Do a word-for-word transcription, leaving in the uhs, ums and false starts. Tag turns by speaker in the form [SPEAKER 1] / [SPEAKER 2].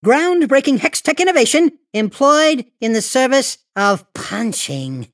[SPEAKER 1] groundbreaking hex tech innovation employed in the service of punching.